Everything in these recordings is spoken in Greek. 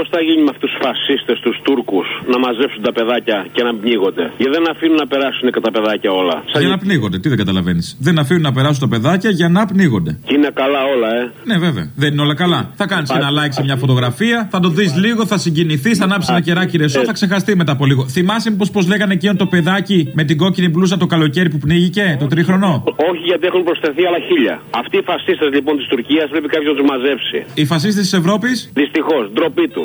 Πώς θα γίνει με αυτούς τους φασίστες, τους Τούρκους, να μαζέψουν τα παιδάκια και να πνίγονται? Γιατί δεν αφήνουν να περάσουν και τα παιδάκια όλα. Για να πνίγονται, τι δεν καταλαβαίνεις? Δεν αφήνουν να περάσουν τα παιδάκια για να πνίγονται. Και είναι καλά όλα, Ναι, βέβαια. Δεν είναι όλα καλά. Θα κάνεις ένα like σε μια φωτογραφία, θα το δεις λίγο, θα συγκινηθείς, θα ανάψεις ένα κεράκι ρεσό, θα ξεχαστεί μετά από λίγο. Θυμάσαι πώς λέγανε εκείνο το παιδάκι με την κόκκινη μπλούζα το καλοκαίρι που πνίγηκε, το τρίχρονο? Όχι, γιατί έχουν προσθεθεί άλλα 1000. Αυτοί οι φασίστες λοιπόν της Τουρκίας πρέπει κάποιος να τους μαζέψει. Οι φασίστες της Ευρώπης? Δυστυχώς, ντροπή τους.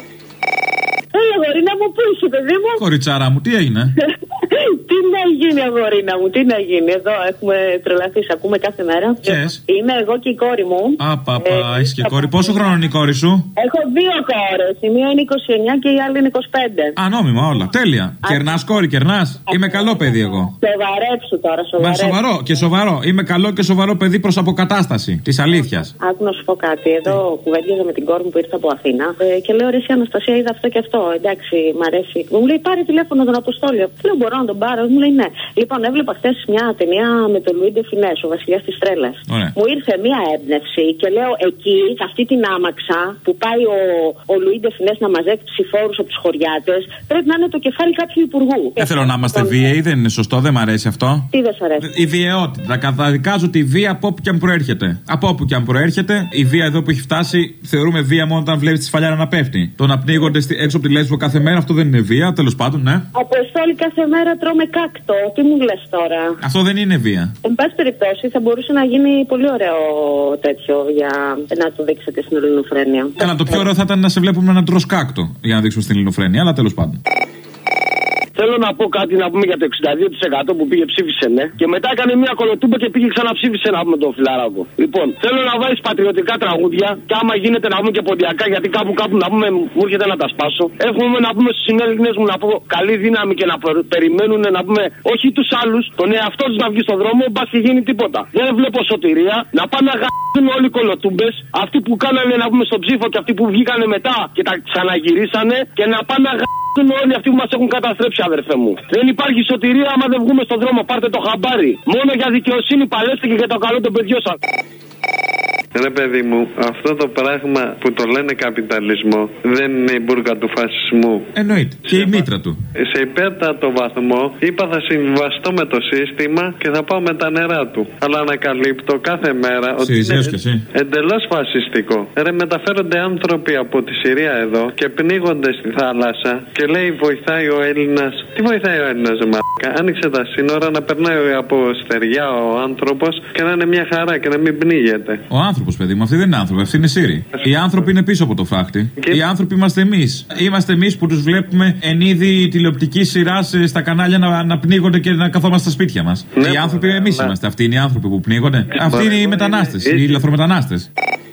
Έλα, γορίνα μου, πού είσαι, παιδί μου? Κοριτσάρα μου, τι έγινε? Τι να γίνει, αγορίνα μου, τι να γίνει? Εδώ έχουμε τρελαθεί, ακούμε κάθε μέρα. Είμαι εγώ και η κόρη μου. Είσαι και κόρη. Πόσο χρόνο είναι η κόρη σου? Έχω 2 κόρες. Η μία είναι 29 και η άλλη είναι 25. Νόμιμα όλα. Τέλεια. Κερνάς, κόρη, κερνάς. Είμαι καλό παιδί εγώ. Σοβαρέψου τώρα, Μα σοβαρό και σοβαρό. Είμαι καλό και σοβαρό παιδί προς αποκατάσταση της αλήθειας. Άκου να σου πω κάτι. Εδώ κουβέντιαζα με την κόρη μου που ήρθε από Αθήνα και λέω: ρε, εσύ Αναστασία, είδα αυτό και αυτό. Εντάξει, μ' αρέσει. Μου λέει: πάρε τηλέφωνο τον Αποστόλιο. Λέω: μπορώ να τον πάρω? Μου λέει: ναι. Λοιπόν, έβλεπα χθες μια ταινία με τον Λουί ντε Φινές, ο βασιλιάς της τρέλας. Μου ήρθε μια έμπνευση και λέω: εκεί, σε αυτή την άμαξα που πάει ο Λουί ντε Φινές να μαζέψει φόρους από τους χωριάτες, πρέπει να είναι το κεφάλι κάποιου υπουργού. Δεν θέλω να είμαστε βίαιοι, δεν είναι σωστό, δεν μ' αρέσει αυτό. Τι δεν σ' αρέσει? Η βιαιότητα. Καταδικάζω τη βία από όπου και αν προέρχεται. Από όπου και αν προέρχεται, η βία εδώ που έχει φτάσει θεωρούμε βία μόνο όταν βλέπει τη σφαλιάρα να πέφτει. Το να πνίγονται έξω από τη Λέσβο κάθε μέρα, αυτό δεν είναι βία, τέλος πάντων, ναι. Αποστόλη, κάθε μέρα τρώμε κάκτο. Τι μου λες τώρα? Αυτό δεν είναι βία. Εν πάση περιπτώσει, θα μπορούσε να γίνει πολύ ωραίο τέτοιο για να το δείξετε στην ελληνοφρένεια. Καλά, το πιο ωραίο θα ήταν να σε βλέπουμε να τρως κάκτο για να δείξουμε στην ελληνοφρένεια, αλλά τέλος πάντων. Θέλω να πω κάτι να πούμε για το 62% που πήγε ψήφισε ναι. Και μετά έκανε μια κολοτούμπα και πήγε ξαναψήφισε να πούμε τον φιλαράκο. Λοιπόν, θέλω να βάλεις πατριωτικά τραγούδια και άμα γίνεται να πούμε και ποντιακά, γιατί κάπου να πούμε μου έρχεται να τα σπάσω. Έχουμε να πούμε στους συνέλληνες μου να πω καλή δύναμη και να περιμένουν να πούμε όχι τους άλλους, τον εαυτό τους να βγει στον δρόμο, μπα και γίνει τίποτα. Δεν βλέπω σωτηρία, να πάνε να γαμπούν όλοι οι κολοτούμπες, αυτοί που κάνανε να πούμε στον ψήφο και αυτοί που βγήκανε μετά και τα ξαναγυρίσανε και να πάνε να γαμπούν όλοι αυτοί που μας έχουν καταστρέψει, αδερφέ μου. Δεν υπάρχει σωτηρία άμα δεν βγούμε στον δρόμο. Πάρτε το χαμπάρι. Μόνο για δικαιοσύνη παλέστε και για το καλό των παιδιών σας. Ρε παιδί μου, αυτό το πράγμα που το λένε καπιταλισμό δεν είναι η μπουρκα του φασισμού. Εννοείται. Και η μήτρα του. Σε υπέρτατο βαθμό είπα θα συμβιβαστώ με το σύστημα και θα πάω με τα νερά του. Αλλά ανακαλύπτω κάθε μέρα ότι είναι εντελώς φασιστικό. Ρε, μεταφέρονται άνθρωποι από τη Συρία εδώ και πνίγονται στη θάλασσα και λέει βοηθάει ο Έλληνας. Τι βοηθάει ο Έλληνας, μαλάκα? Άνοιξε τα σύνορα να περνάει από στεριά ο άνθρωπος και να είναι μια χαρά και να μην πνίγεται. Ο άνθρωπος, παιδί μου, αυτοί δεν είναι άνθρωποι, αυτοί είναι Σύριοι. Οι άνθρωποι είναι πίσω από το φράχτη. Οι άνθρωποι είμαστε εμείς. Είμαστε εμείς που τους βλέπουμε εν είδη τηλεοπτικής σειράς στα κανάλια να πνίγονται και να καθόμαστε στα σπίτια μας. Ναι, οι άνθρωποι εμείς είμαστε. Αυτοί είναι οι άνθρωποι που πνίγονται. Αυτοί είναι οι μετανάστες, οι λαθρομετανάστες.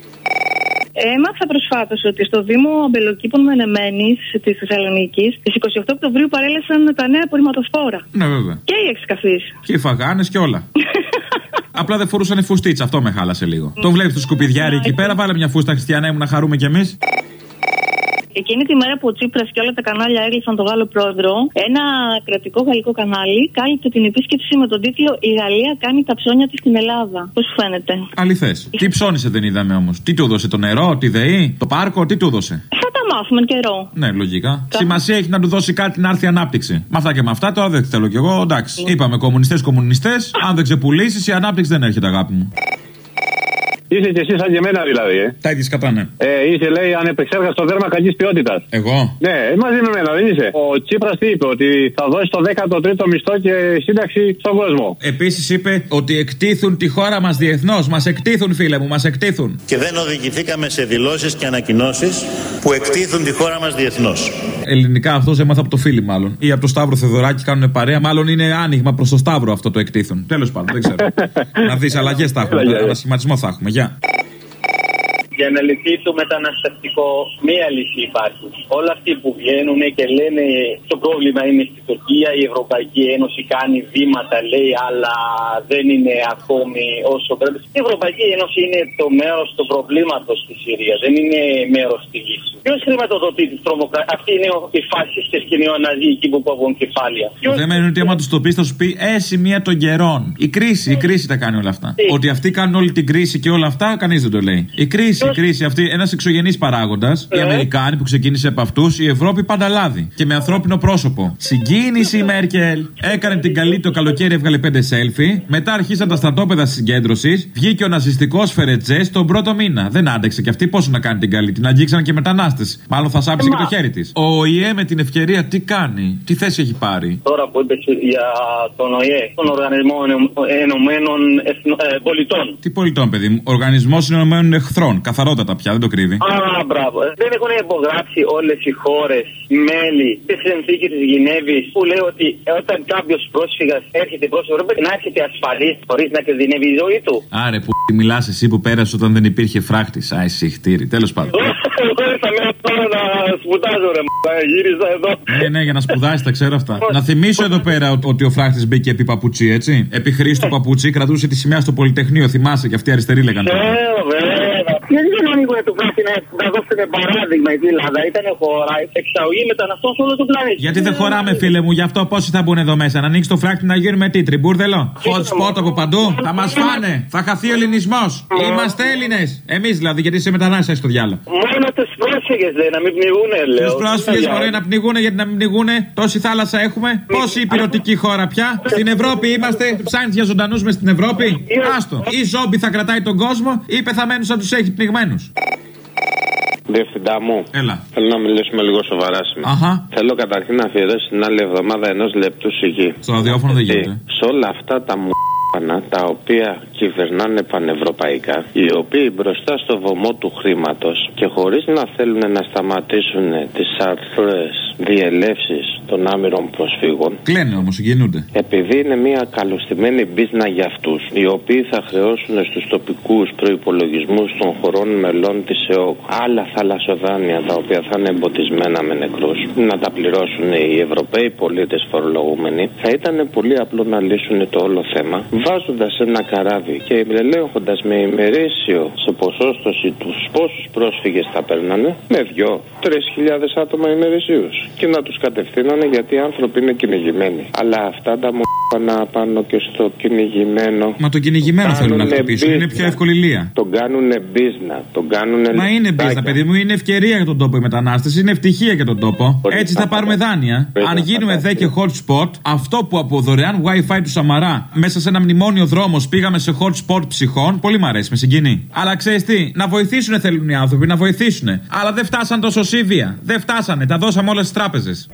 Έμαθα προσφάτως ότι στο Δήμο Αμπελοκήπων Μενεμένης της Θεσσαλονίκης στις 28 Οκτωβρίου παρέλασαν τα νέα απορριμματοσφόρα. Ναι, βέβαια. Και οι εξκαφείς. Και οι φαγάνες και όλα. Απλά δεν φορούσαν φουστίτσα, αυτό με χάλασε λίγο. Το βλέπεις το σκουπιδιάρι εκεί πέρα, βάλε μια φούστα, Χριστιανέ μου, να χαρούμε κι εμείς. Εκείνη τη μέρα που ο Τσίπρας και όλα τα κανάλια έγλειφαν τον Γάλλο πρόεδρο, ένα κρατικό γαλλικό κανάλι κάλυψε την επίσκεψη με τον τίτλο «Η Γαλλία κάνει τα ψώνια της στην Ελλάδα». Πώς σου φαίνεται? Αληθές. Τι ψώνισε δεν είδαμε όμως? Τι του έδωσε, το νερό, τη ΔΕΗ, το πάρκο, τι του έδωσε? Θα τα μάθουμε καιρό. Ναι, λογικά. Σημασία έχει να του δώσει κάτι να έρθει ανάπτυξη. Με αυτά και με αυτά τώρα δεν θέλω κι εγώ, εντάξει. Είπαμε κομμουνιστές, αν δεν ξεπουλήσεις η ανάπτυξη δεν έρχεται, αγάπη μου. Είσαι και εσύ σαν και εμένα δηλαδή, Τα ίδια κατά, ναι. Είσαι, λέει, ανεπεξέργαστο δέρμα κακής ποιότητας. Εγώ? Ναι, μαζί με εμένα, δεν είσαι? Ο Τσίπρας τι είπε? Ότι θα δώσει το 13ο μισθό και σύνταξη στον κόσμο. Επίσης είπε ότι εκτίθουν τη χώρα μας διεθνώς. Μας εκτίθουν, φίλε μου, μας εκτίθουν. Και δεν οδηγηθήκαμε σε δηλώσεις και ανακοινώσεις που εκτίθουν τη χώρα μας διεθνώς. Ελληνικά αυτός έμαθα από το φίλι, μάλλον. Ή από το Σταύρο Θεοδωράκη κάνουν παρέα. Μάλλον είναι άνοιγμα προς το Σταύρο αυτό το εκτίθουν. Τέλος πάντων, δεν ξέρω. Να δεις, αλλαγές θα έχουμε. Ανασχηματισμό θα έχουμε. Γεια. Για να λυθεί το μεταναστευτικό, μία λύση υπάρχει. Όλοι αυτοί που βγαίνουν και λένε το πρόβλημα είναι στη Τουρκία, η Ευρωπαϊκή Ένωση κάνει βήματα, λέει, αλλά δεν είναι ακόμη όσο πρέπει. Η Ευρωπαϊκή Ένωση είναι το μέρος του προβλήματος στη Συρία, δεν είναι μέρος τη λύση. Ποιος χρηματοδοτεί τις τρομοκρατίες? Αυτοί είναι οι φασίστες και οι νεοναζί εκεί που κόβουν κεφάλια. Δεν μένει ότι άμα τους το πεις θα σου πει σημεία των καιρών. Η κρίση τα κάνει όλα αυτά. Ότι αυτοί κάνουν όλη την κρίση και όλα αυτά, κανείς δεν το λέει. Η κρίση. Η κρίση αυτή, ένας εξωγενής παράγοντας. Οι Αμερικάνοι που ξεκίνησε από αυτούς, η Ευρώπη πάντα λάδι. Και με ανθρώπινο πρόσωπο. Συγκίνηση η Μέρκελ. Έκανε την καλή το καλοκαίρι, έβγαλε 5 selfie. Μετά αρχίσαν τα στρατόπεδα συγκέντρωσης. Βγήκε ο ναζιστικός Φερετζές τον πρώτο μήνα. Δεν άντεξε και αυτή πόσο να κάνει την καλή. Την αγγίξαν και μετανάστες. Μάλλον θα σάψει και το χέρι της. Ο ΟΗΕ με την ευκαιρία τι κάνει, τι θέση έχει πάρει. Τώρα που είπες για τον ΟΗΕ, τον Οργανισμό Ενωμένων Πολιτών. Τι πολιτών, παιδί μου, Οργανισμός Ενωμένων Εχθρών. Καθαρότατα πια, δεν το κρύβει. Μπράβο. Δεν έχουν υπογράψει όλες οι χώρες μέλη τη συνθήκη της Γενέβης που λέει ότι όταν κάποιος πρόσφυγας έρχεται προς Ευρώπη να έρχεται ασφαλής χωρίς να κινδυνεύει η ζωή του. Άρε που μιλάς εσύ που πέρασε όταν δεν υπήρχε φράχτης. Άι συχτήρι, τέλος πάντων. Εγώ ήρθα τώρα να σπουδάζω ρε γύριζα εδώ. Ναι, για να σπουδάσεις τα ξέρω αυτά. Να θυμίσω εδώ πέρα ότι ο φράχτης μπήκε επί παπουτσί, έτσι. Επί Χρήστο παπουτσί κρατούσε τη σημαία στο Πολυτεχνείο, θυμάσαι και αυτοί αριστεροί λέγανε. Γιατί δεν ανοίγουν το φράχτη να δώσουν παράδειγμα η Ελλάδα, ήταν χώρα εξαγωγή μεταναστών σε όλο τον πλανήτη. Γιατί δεν χωράμε, φίλε μου, γι' αυτό πόσοι θα μπουν εδώ μέσα. Να ανοίξει το φράχτη να γίνουμε τι, τριμπούρδελο. Hot spot από παντού. Θα μας φάνε. Θα χαθεί ο ελληνισμός. Είμαστε Έλληνες. Εμείς δηλαδή, γιατί είσαι μετανάστες στο διάλογο. Μόνο τους πρόσφυγες λέει να μην πνιγούνε, λέω. Τους πρόσφυγες μπορεί να πνιγούνε, γιατί να μην πνιγούνε. Τόση θάλασσα έχουμε. Πόση υπηρετική χώρα πια. Στην Ευρώπη είμαστε. Ψάχνεις για ζωντανούς μες στην Ευρώπη. Άστο. Ή ζόμπι θα κρατάει τον κόσμο ή πεθαμένους θα τους έχει πνιγμένους. Διευθυντά μου, έλα. Θέλω να μιλήσουμε λίγο σοβαρά σήμερα. Θέλω καταρχήν να αφιερώσω την άλλη εβδομάδα 1 λεπτού σιγή. Στο ραδιόφωνο δεν γίνεται. Σε όλα αυτά τα τα οποία κυβερνάνε πανευρωπαϊκά, οι οποίοι μπροστά στο βωμό του χρήματος και χωρίς να θέλουν να σταματήσουν τις αρθρές διελεύσεις των άμυρων προσφύγων. Κλαίνε όμως, συγκινούνται. Επειδή είναι μια καλωστημένη μπίζνα για αυτούς, οι οποίοι θα χρεώσουν στους τοπικούς προϋπολογισμούς των χωρών μελών της ΕΟΚ άλλα θαλασσοδάνεια τα οποία θα είναι εμποτισμένα με νεκρούς, να τα πληρώσουν οι Ευρωπαίοι πολίτες φορολογούμενοι, θα ήταν πολύ απλό να λύσουν το όλο θέμα, βάζοντας ένα καράβι και ελέγχοντας με ημερήσιο σε ποσόστοση τους πόσους πρόσφυγες θα παίρνανε, με 2-3 χιλιάδες άτομα ημερησίους. Και να τους κατευθύνανε γιατί οι άνθρωποι είναι κυνηγημένοι. Αλλά αυτά τα πάνω και στο κυνηγημένο. Μα το κυνηγημένο θέλουν να χτυπήσουν. Είναι πιο εύκολη λία. Τον κάνουνε μπίζνα. Μα είναι μπίζνα, παιδί μου. Είναι ευκαιρία για τον τόπο οι μετανάστες. Είναι ευτυχία για τον τόπο. Έτσι θα πάρουμε δάνεια. Αν γίνουμε δε και hot spot, αυτό που από δωρεάν WiFi του Σαμαρά μέσα σε ένα μνημόνιο δρόμο πήγαμε σε hot spot ψυχών, πολύ μ' αρέσει, με συγκινεί. Αλλά ξέρεις τι, να βοηθήσουν θέλουν οι άνθρωποι, να βοηθήσουν. Αλλά δεν φτάσαν τόσο σίβια. Δεν φτάσανε, τα δώσαμε όλες στις τράπεζες.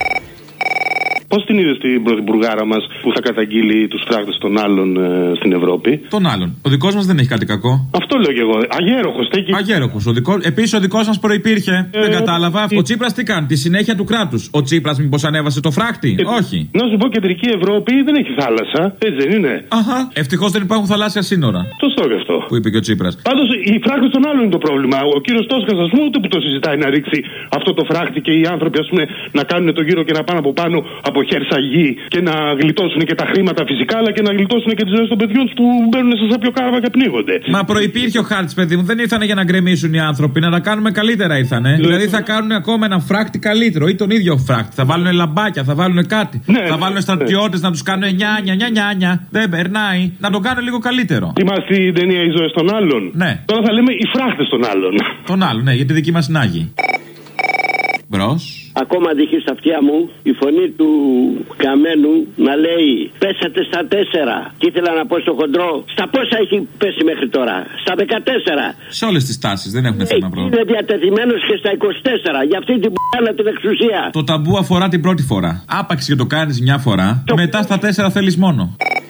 Πώς την είδες την πρωθυπουργάρα μας που θα καταγγείλει τους φράχτες των άλλων στην Ευρώπη? Των άλλων. Ο δικός μας δεν έχει κάτι κακό. Αυτό λέω και εγώ. Αγέροχος. Αγέροχος. Επίσης ο δικός μας προϋπήρχε. Δεν κατάλαβα. Ο Τσίπρας τι κάνει? Τη συνέχεια του κράτους. Ο Τσίπρας μήπως ανέβασε το φράχτη? Όχι. Να σου πω, κεντρική Ευρώπη δεν έχει θάλασσα. Έτσι δεν είναι? Αχα. Ευτυχώς δεν υπάρχουν θαλάσσια σύνορα. Σωστό και αυτό. Που είπε και ο Τσίπρας. Πάντως οι φράχτες των άλλων είναι το πρόβλημα. Ο κύριος Τόσκας, ας πούμε, ούτε που το συζητάει να ρίξει αυτό το φράχτη και οι άνθρωποι, ας πούμε, να κάνουν το γύρο και να πάνε από πάνω από χερσαγή και να γλιτώσουν και τα χρήματα φυσικά, αλλά και να γλιτώσουν και τις ζωές των παιδιών που μπαίνουν σε σάπιο κάραβα και πνίγονται. Μα προϋπήρχε ο χάρτης, παιδί μου. Δεν ήρθανε για να γκρεμίσουν οι άνθρωποι, να τα κάνουμε καλύτερα ήρθανε. Δηλαδή θα κάνουν ακόμα ένα φράχτη καλύτερο ή τον ίδιο φράχτη. Θα βάλουν λαμπάκια, θα βάλουν κάτι. Θα βάλουν στρατιώτες να τους κάνουν νιά. Δεν περνάει. Να τον κάνουν λίγο καλύτερο. Είμαστε η ταινία Οι Ζωές των Άλλων. Ναι. Τώρα θα λέμε οι φράχτες των άλλων. Των άλλων, ναι, γιατί δική μας είναι άγιοι. Μπρος. Ακόμα αντυχεί στα αυτιά μου η φωνή του Καμένου να λέει πέσατε στα 4. Και ήθελα να πω στο χοντρό, στα πόσα έχει πέσει μέχρι τώρα? Στα 14. Σε όλες τις τάσεις, δεν έχουν θέμα πρόβλημα. Είναι διατεθειμένος και στα 24 για αυτή την π***α την εξουσία. Το ταμπού αφορά την πρώτη φορά. Άπαξ και το κάνεις μια φορά, μετά στα 4 θέλεις μόνο.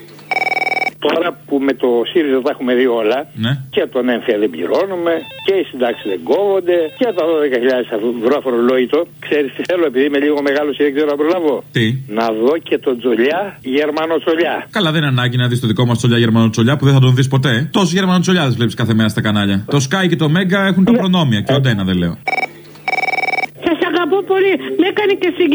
Τώρα που με το ΣΥΡΙΖΑ τα έχουμε δει όλα, ναι. Και τον έμφυα δεν πληρώνουμε, και οι συντάξεις δεν κόβονται, και τα 12.000 ευρώ αφορολόγητο. Ξέρεις τι θέλω, επειδή είμαι λίγο μεγάλος και δεν ξέρω να προλάβω? Τι? Να δω και τον Τζολιά Γερμανοτσολιά. Καλά, δεν είναι ανάγκη να δεις το δικό μας Τζολιά Γερμανοτσολιά που δεν θα τον δεις ποτέ. Τόσους Γερμανοτσολιάδες βλέπεις κάθε μέρα στα κανάλια. Το Sky και το Mega έχουν τα προνόμια και ο Ντένα δεν λέω. Σας αγαπώ πολύ. Με έκανε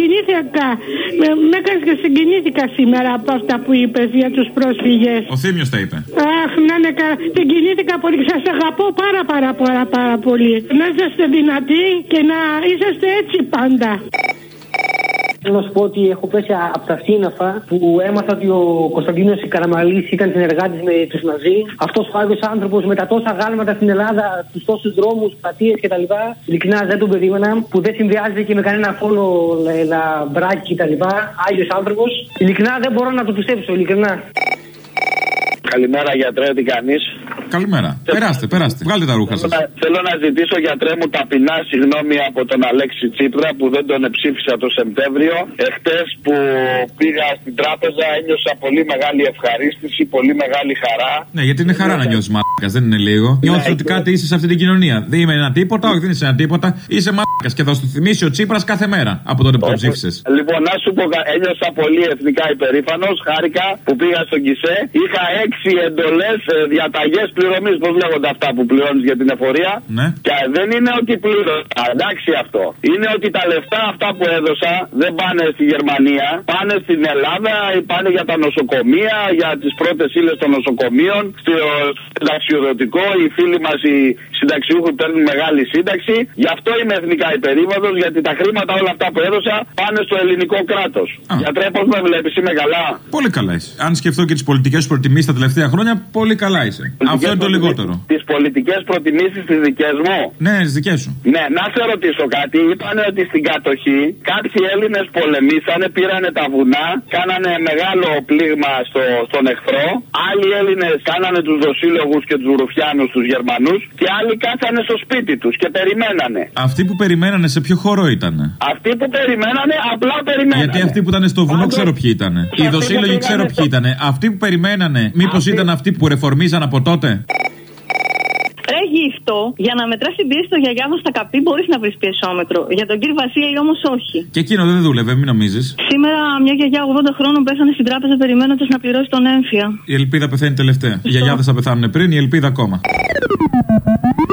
και συγκινήθηκα σήμερα από αυτά που είπες για τους πρόσφυγες. Ο Θήμιος τα είπε. Αχ, να είναι καλά. Συγκινήθηκα πολύ. Σας αγαπώ πάρα πολύ. Να είσαστε δυνατοί και να είσαστε έτσι πάντα. Θέλω να σου πω ότι έχω πέσει από τα σύννεφα που έμαθα ότι ο Κωνσταντίνος Καραμαλής ήταν συνεργάτης με τους Ναζί. Αυτός ο άγιος άνθρωπος με τα τόσα γάλματα στην Ελλάδα, τους τόσους δρόμους, πλατείες κτλ. Ειλικρινά δεν τον περίμενα. Που δεν συνδυάζεται και με κανένα φόνο λαμπράκι κτλ. Άγιος άνθρωπος. Ειλικρινά δεν μπορώ να το πιστέψω, ειλικρινά. Καλημέρα, γιατρέ, τι κάνεις? Καλημέρα. Περάστε. Βγάλτε τα ρούχα σας. Θέλω να ζητήσω, γιατρέ μου, ταπεινά συγγνώμη από τον Αλέξη Τσίπρα που δεν τον ψήφισα το Σεπτέμβριο. Εχθές που πήγα στην τράπεζα ένιωσα πολύ μεγάλη ευχαρίστηση, πολύ μεγάλη χαρά. Ναι, γιατί είναι χαρά να νιώσεις μαλάκας, δεν είναι λίγο. Νιώθεις ότι κάτι είσαι σε αυτή την κοινωνία. Δεν είμαι ένα τίποτα, όχι, δεν είσαι ένα τίποτα. Είσαι μαλάκας και θα σου θυμίσει ο Τσίπρας κάθε μέρα από τότε που τον ψήφισες. Λοιπόν, να σου πω, ένιωσα πολύ εθνικά υπερήφανος. Χάρηκα που πήγα στον Κισέ. Είχα 6 εντολές, διαταγές πληρωμής. Πώς λέγονται αυτά που πληρώνεις για την εφορία? Ναι. Και δεν είναι ότι πλήρωσα. Εντάξει αυτό. Είναι ότι τα λεφτά αυτά που έδωσα δεν πάνε στη Γερμανία. Πάνε στην Ελλάδα, πάνε για τα νοσοκομεία, για τις πρώτες ύλες των νοσοκομείων. Στο συνταξιοδοτικό, οι φίλοι μας οι συνταξιούχοι παίρνουν μεγάλη σύνταξη. Γι' αυτό είμαι εθνικά υπερήφανος, γιατί τα χρήματα όλα αυτά που έδωσα πάνε στο ελληνικό κράτος. Γιατρέ, πώς με βλέπεις, είμαι καλά? Πολύ καλά είσαι. Αν σκεφτώ και τις πολιτικές σου προτιμήσεις τα τελευταία χρόνια, πολύ καλά είσαι. Αυτό είναι το λιγότερο. Τις πολιτικές προτιμήσεις τις δικές μου. Ναι, τις δικές σου. Ναι, να σε ρωτήσω κάτι. Είπανε ότι στην κατοχή κάποιοι Έλληνες πολεμήσανε, πήρανε τα βουνά, κάνανε μεγάλο πλήγμα στον εχθρό. Άλλοι Έλληνες κάνανε τους δοσύλλογους και τους ρουφιάνους, τους Γερμανούς. Και άλλοι κάτσανε στο σπίτι τους και περιμένανε. Αυτοί που περιμένανε σε ποιο χώρο ήτανε? Αυτοί που περιμένανε, απλά περιμένανε. Γιατί αυτοί που ήταν στο βουνό ξέρω ποιοι ήτανε. Οι δοσύλλογοι ξέρω ποιοι ήτανε. Αυτοί που περιμένανε, μήπως ήταν αυτοί που ρεφορμίζαν από τότε? Ρε γύφτο, για να μετράς την πίεση στο γιαγιάδο στα καπί μπορείς να βρεις πιεσόμετρο. Για τον κύριο Βασίλη όμως όχι. Και εκείνο δεν δούλευε, μην νομίζεις. Σήμερα μια γιαγιά 80 χρόνων πέθανε στην τράπεζα περιμένοντας να πληρώσει τον έμφυα. Η ελπίδα πεθαίνει τελευταία. Οι γιαγιάδες θα πεθάνουν πριν, η ελπίδα ακόμα.